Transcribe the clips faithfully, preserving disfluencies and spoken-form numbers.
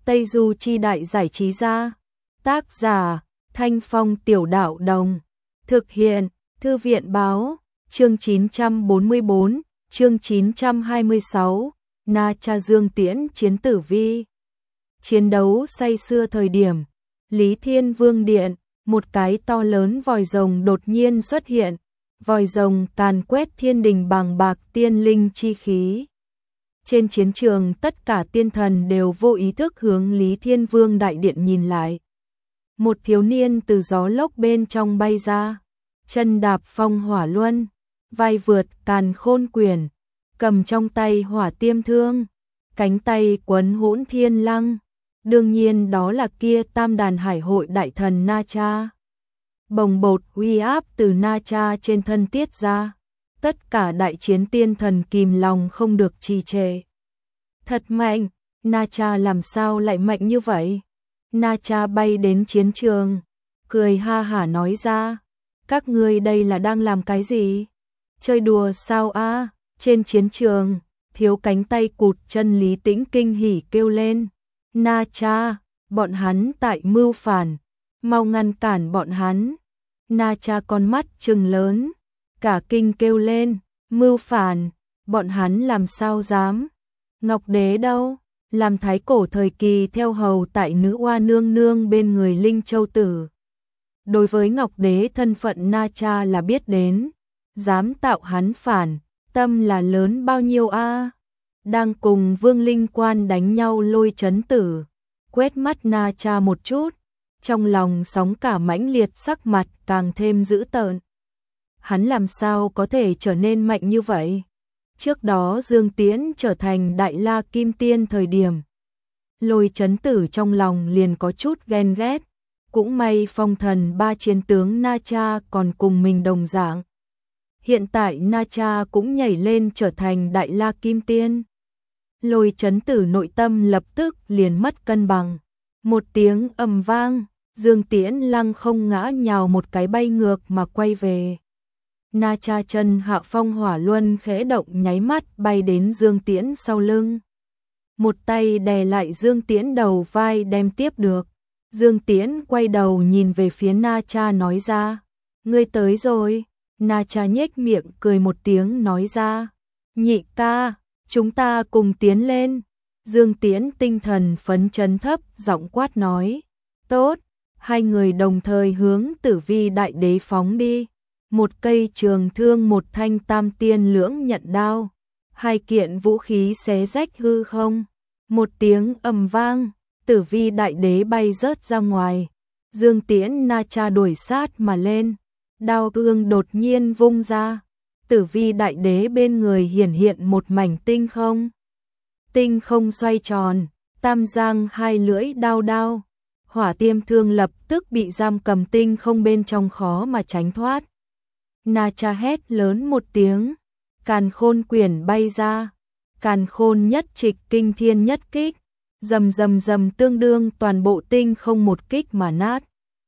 Tây Du Chi Đại Giải Trí Gia. Tác giả Thanh Phong Tiểu Đạo Đồng. Thực hiện Thư viện Báo. Chương chín trăm bốn mươi bốn, chương chín trăm hai mươi sáu, Na Cha Dương Tiễn chiến tử vi. Chiến đấu say sưa thời điểm, Lý Thiên Vương Điện, một cái to lớn vòi rồng đột nhiên xuất hiện, vòi rồng càn quét thiên đình bàng bạc tiên linh chi khí. Trên chiến trường tất cả tiên thần đều vô ý thức hướng Lý Thiên Vương đại điện nhìn lại. Một thiếu niên từ gió lốc bên trong bay ra, chân đạp phong hỏa luân, vai vượt càn khôn quyền, cầm trong tay hỏa tiêm thương, cánh tay quấn hỗn thiên lăng. Đương nhiên đó là kia tam đàn hải hội đại thần Na Cha. Bồng bột uy áp từ Na Cha trên thân tiết ra, tất cả đại chiến tiên thần kìm lòng không được trì trệ. Thật mạnh, Na Cha làm sao lại mạnh như vậy? Na Cha bay đến chiến trường, cười ha hả nói ra, các ngươi đây là đang làm cái gì? Chơi đùa sao a? Trên chiến trường, thiếu cánh tay cụt chân Lý Tĩnh kinh hỉ kêu lên, Na Cha, bọn hắn tại mưu phản, mau ngăn cản bọn hắn. Na Cha con mắt trừng lớn, cả kinh kêu lên, mưu phản, bọn hắn làm sao dám? Ngọc Đế đâu? Làm thái cổ thời kỳ theo hầu tại nữ oa nương nương bên người Linh Châu Tử. Đối với Ngọc Đế thân phận Na Cha là biết đến, dám tạo hắn phản, tâm là lớn bao nhiêu a? Đang cùng Vương Linh Quan đánh nhau Lôi Chấn Tử, quét mắt Na Cha một chút, trong lòng sóng cả mãnh liệt, sắc mặt càng thêm dữ tợn. Hắn làm sao có thể trở nên mạnh như vậy? Trước đó Dương Tiễn trở thành Đại La Kim Tiên thời điểm, Lôi Chấn Tử trong lòng liền có chút ghen ghét, cũng may phong thần ba chiến tướng Na Cha còn cùng mình đồng dạng. Hiện tại Na Cha cũng nhảy lên trở thành Đại La Kim Tiên. Lôi Chấn Tử nội tâm lập tức liền mất cân bằng. Một tiếng ầm vang, Dương Tiễn lăng không ngã nhào một cái bay ngược mà quay về. Na Cha chân hạ phong hỏa luân khẽ động nháy mắt bay đến Dương Tiễn sau lưng. Một tay đè lại Dương Tiễn đầu vai đem tiếp được. Dương Tiễn quay đầu nhìn về phía Na Cha nói ra, ngươi tới rồi. Na Cha nhếch miệng cười một tiếng nói ra, nhị ca, chúng ta cùng tiến lên. Dương Tiễn tinh thần phấn chấn thấp giọng quát nói, tốt. Hai người đồng thời hướng Tử Vi Đại Đế phóng đi. Một cây trường thương, một thanh tam tiên lưỡng nhận đao, hai kiện vũ khí xé rách hư không. Một tiếng ầm vang, Tử Vi Đại Đế bay rớt ra ngoài. Dương Tiễn Na Cha đuổi sát mà lên, đao ương đột nhiên vung ra. Tử Vi Đại Đế bên người hiển hiện một mảnh tinh không. Tinh không xoay tròn, tam giang hai lưỡi đao đao. Hỏa tiêm thương lập tức bị giam cầm tinh không bên trong, khó mà tránh thoát. Na Cha hét lớn một tiếng, càn khôn quyển bay ra, càn khôn nhất trịch kinh thiên nhất kích, rầm rầm rầm tương đương toàn bộ tinh không một kích mà nát.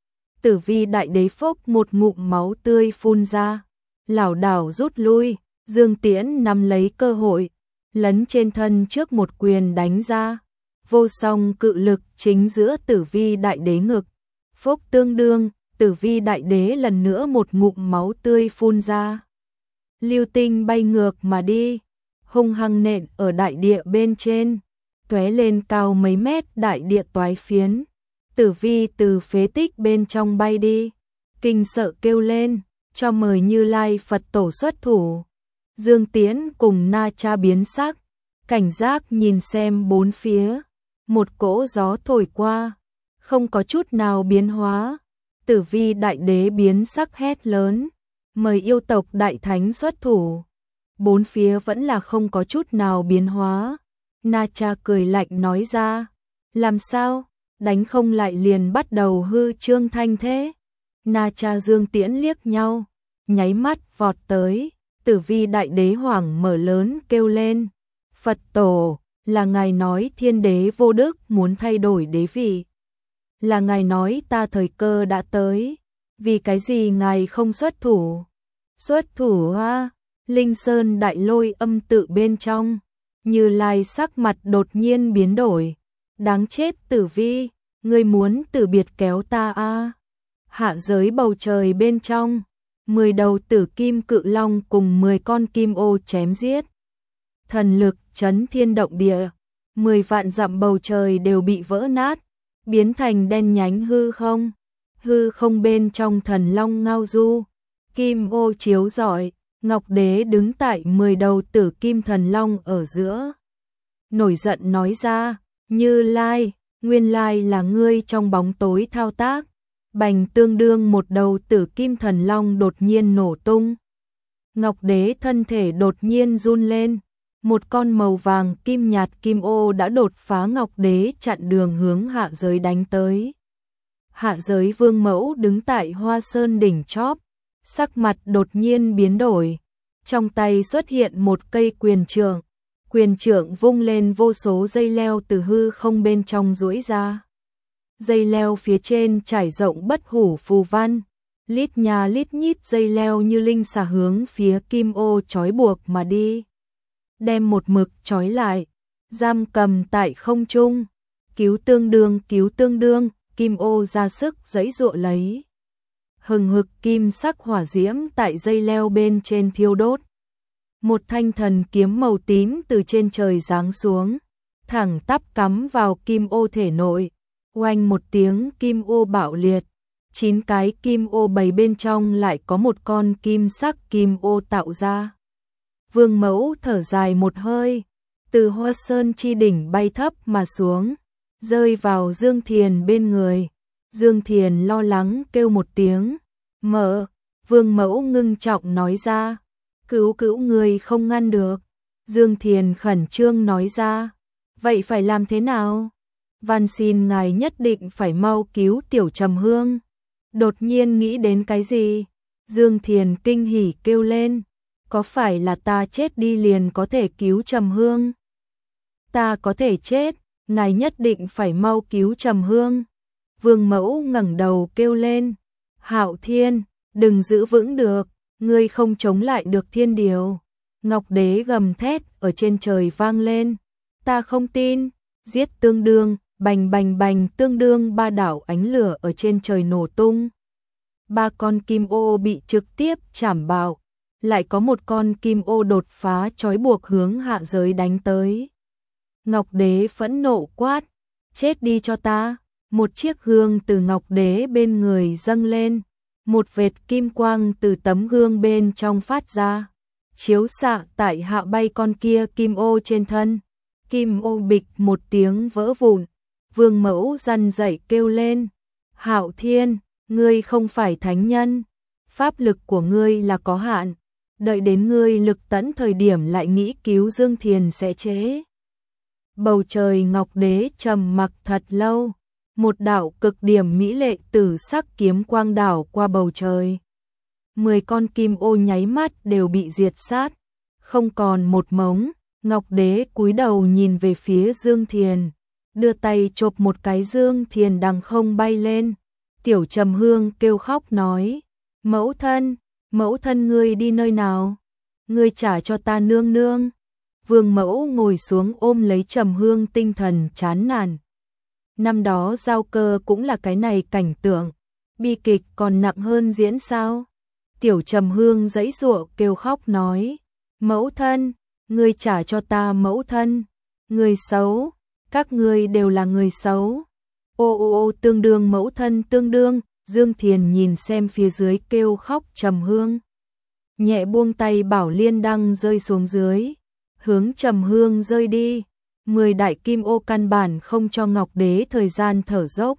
Tử Vi Đại Đế phốc một ngụm máu tươi phun ra, lảo đảo rút lui. Dương Tiễn nắm lấy cơ hội, lấn trên thân trước một quyền đánh ra, vô song cự lực chính giữa Tử Vi Đại Đế ngực, phốc tương đương. Tử Vi Đại Đế lần nữa một ngụm máu tươi phun ra. Lưu tinh bay ngược mà đi, hung hăng nện ở đại địa bên trên, tóe lên cao mấy mét, đại địa toái phiến. Tử Vi từ phế tích bên trong bay đi, kinh sợ kêu lên, cho mời Như Lai Phật Tổ xuất thủ. Dương Tiễn cùng Na Cha biến sắc, cảnh giác nhìn xem bốn phía. Một cỗ gió thổi qua, không có chút nào biến hóa. Tử Vi Đại Đế biến sắc hét lớn, mời yêu tộc đại thánh xuất thủ. Bốn phía vẫn là không có chút nào biến hóa. Na Cha cười lạnh nói ra, làm sao, đánh không lại liền bắt đầu hư trương thanh thế. Na Cha Dương Tiễn liếc nhau, nháy mắt vọt tới. Tử Vi Đại Đế hoảng mở lớn kêu lên, Phật Tổ, là ngài nói thiên đế vô đức muốn thay đổi đế vị. Là ngài nói ta thời cơ đã tới, vì cái gì ngài không xuất thủ? Xuất thủ ha? Linh Sơn Đại Lôi âm tự bên trong, Như Lai sắc mặt đột nhiên biến đổi, Đáng chết Tử Vi, ngươi muốn từ biệt kéo ta a? À? Hạ giới bầu trời bên trong, mười đầu tử kim cự long cùng mười con kim ô chém giết. Thần lực chấn thiên động địa, mười vạn dặm bầu trời đều bị vỡ nát, biến thành đen nhánh hư không. Hư không bên trong thần long ngao du, kim ô chiếu rọi, Ngọc Đế đứng tại mười đầu tử kim thần long ở giữa. Nổi giận nói ra, Như Lai, nguyên lai là ngươi trong bóng tối thao tác. Bành tương đương một đầu tử kim thần long đột nhiên nổ tung. Ngọc Đế thân thể đột nhiên run lên, một con màu vàng kim nhạt kim ô đã đột phá Ngọc Đế chặn đường hướng hạ giới đánh tới. Hạ giới vương mẫu đứng tại Hoa Sơn đỉnh chóp, sắc mặt đột nhiên biến đổi, trong tay xuất hiện một cây quyền trượng, quyền trượng vung lên vô số dây leo từ hư không bên trong duỗi ra. Dây leo phía trên trải rộng bất hủ phù văn, lít nhà lít nhít dây leo như linh xà hướng phía kim ô trói buộc mà đi. Đem một mực trói lại, giam cầm tại không trung, cứu tương đương cứu tương đương, kim ô ra sức giãy giụa lấy. Hừng hực kim sắc hỏa diễm tại dây leo bên trên thiêu đốt. Một thanh thần kiếm màu tím từ trên trời giáng xuống, thẳng tắp cắm vào kim ô thể nội. Oanh một tiếng kim ô bạo liệt, chín cái kim ô bầy bên trong lại có một con kim sắc kim ô tạo ra. Vương mẫu thở dài một hơi, từ Hoa Sơn chi đỉnh bay thấp mà xuống, rơi vào Dương Thiền bên người. Dương Thiền lo lắng kêu một tiếng, mợ. Vương mẫu ngưng trọng nói ra, cứu cứu người không ngăn được. Dương Thiền khẩn trương nói ra, vậy phải làm thế nào? Van xin ngài nhất định phải mau cứu tiểu Trầm Hương. Đột nhiên nghĩ đến cái gì? Dương Thiền kinh hỉ kêu lên, có phải là ta chết đi liền có thể cứu Trầm Hương? Ta có thể chết, ngài nhất định phải mau cứu Trầm Hương. Vương mẫu ngẩng đầu kêu lên, Hạo Thiên, đừng giữ vững được, ngươi không chống lại được thiên điều. Ngọc Đế gầm thét ở trên trời vang lên, ta không tin. Giết tương đương, bành bành bành tương đương ba đảo ánh lửa ở trên trời nổ tung. Ba con kim ô bị trực tiếp chảm bạo, lại có một con kim ô đột phá trói buộc hướng hạ giới đánh tới. Ngọc Đế phẫn nộ quát, chết đi cho ta. Một chiếc gương từ Ngọc Đế bên người dâng lên, một vệt kim quang từ tấm gương bên trong phát ra, chiếu xạ tại hạ bay con kia kim ô trên thân. Kim ô bịch một tiếng vỡ vụn. Vương mẫu răn dậy kêu lên, Hạo Thiên, ngươi không phải thánh nhân, pháp lực của ngươi là có hạn, đợi đến ngươi lực tẫn thời điểm lại nghĩ cứu Dương Thiền sẽ chế. Bầu trời Ngọc Đế trầm mặc thật lâu, một đạo cực điểm mỹ lệ tử sắc kiếm quang đảo qua bầu trời. Mười con kim ô nháy mắt đều bị diệt sát, không còn một mống. Ngọc Đế cúi đầu nhìn về phía Dương Thiền, đưa tay chộp một cái Dương Thiền đằng không bay lên. Tiểu Trầm Hương kêu khóc nói, mẫu thân, mẫu thân ngươi đi nơi nào? Ngươi trả cho ta nương nương. Vương mẫu ngồi xuống ôm lấy Trầm Hương tinh thần chán nản. Năm đó giao cơ cũng là cái này cảnh tượng, bi kịch còn nặng hơn diễn sao? Tiểu Trầm Hương giãy giụa kêu khóc nói, mẫu thân, ngươi trả cho ta mẫu thân. Người xấu, các ngươi đều là người xấu. Ô ô ô tương đương mẫu thân tương đương. Dương Thiền nhìn xem phía dưới kêu khóc Trầm Hương, nhẹ buông tay bảo liên đăng rơi xuống dưới, hướng Trầm Hương rơi đi. Mười đại kim ô căn bản không cho Ngọc Đế thời gian thở dốc,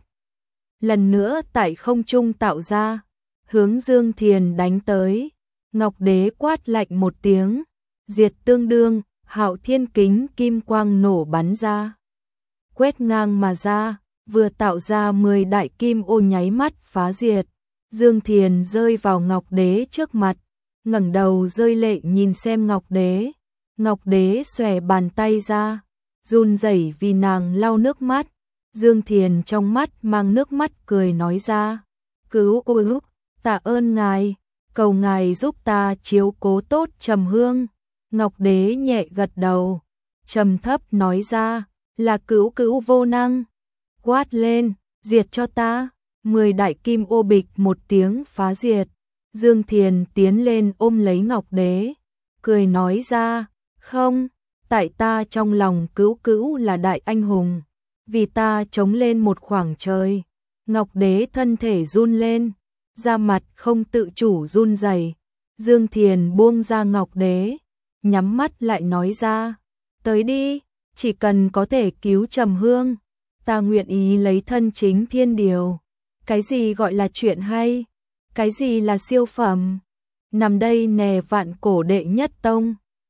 lần nữa tại không trung tạo ra, hướng Dương Thiền đánh tới. Ngọc Đế quát lạnh một tiếng, diệt tương đương. Hạo Thiên kính kim quang nổ bắn ra, quét ngang mà ra, vừa tạo ra mười đại kim ô nháy mắt phá diệt. Dương Thiền rơi vào Ngọc Đế trước mặt, ngẩng đầu rơi lệ nhìn xem Ngọc Đế. Ngọc Đế xòe bàn tay ra, run rẩy vì nàng lau nước mắt. Dương Thiền trong mắt mang nước mắt cười nói ra, cứu cô, tạ ơn ngài, cầu ngài giúp ta chiếu cố tốt Trầm Hương. Ngọc Đế nhẹ gật đầu, trầm thấp nói ra, là cữu cữu vô năng. Quát lên, diệt cho ta. Mười đại kim ô bịch một tiếng phá diệt. Dương Thiền tiến lên ôm lấy Ngọc Đế, cười nói ra, không, tại ta trong lòng cữu cữu là đại anh hùng, vì ta chống lên một khoảng trời. Ngọc Đế thân thể run lên, da mặt không tự chủ run rẩy. Dương Thiền buông ra Ngọc Đế, nhắm mắt lại nói ra, tới đi, chỉ cần có thể cứu Trầm Hương, ta nguyện ý lấy thân chính thiên điều. Cái gì gọi là chuyện hay? Cái gì là siêu phẩm? Nằm đây nè vạn cổ đệ nhất tông.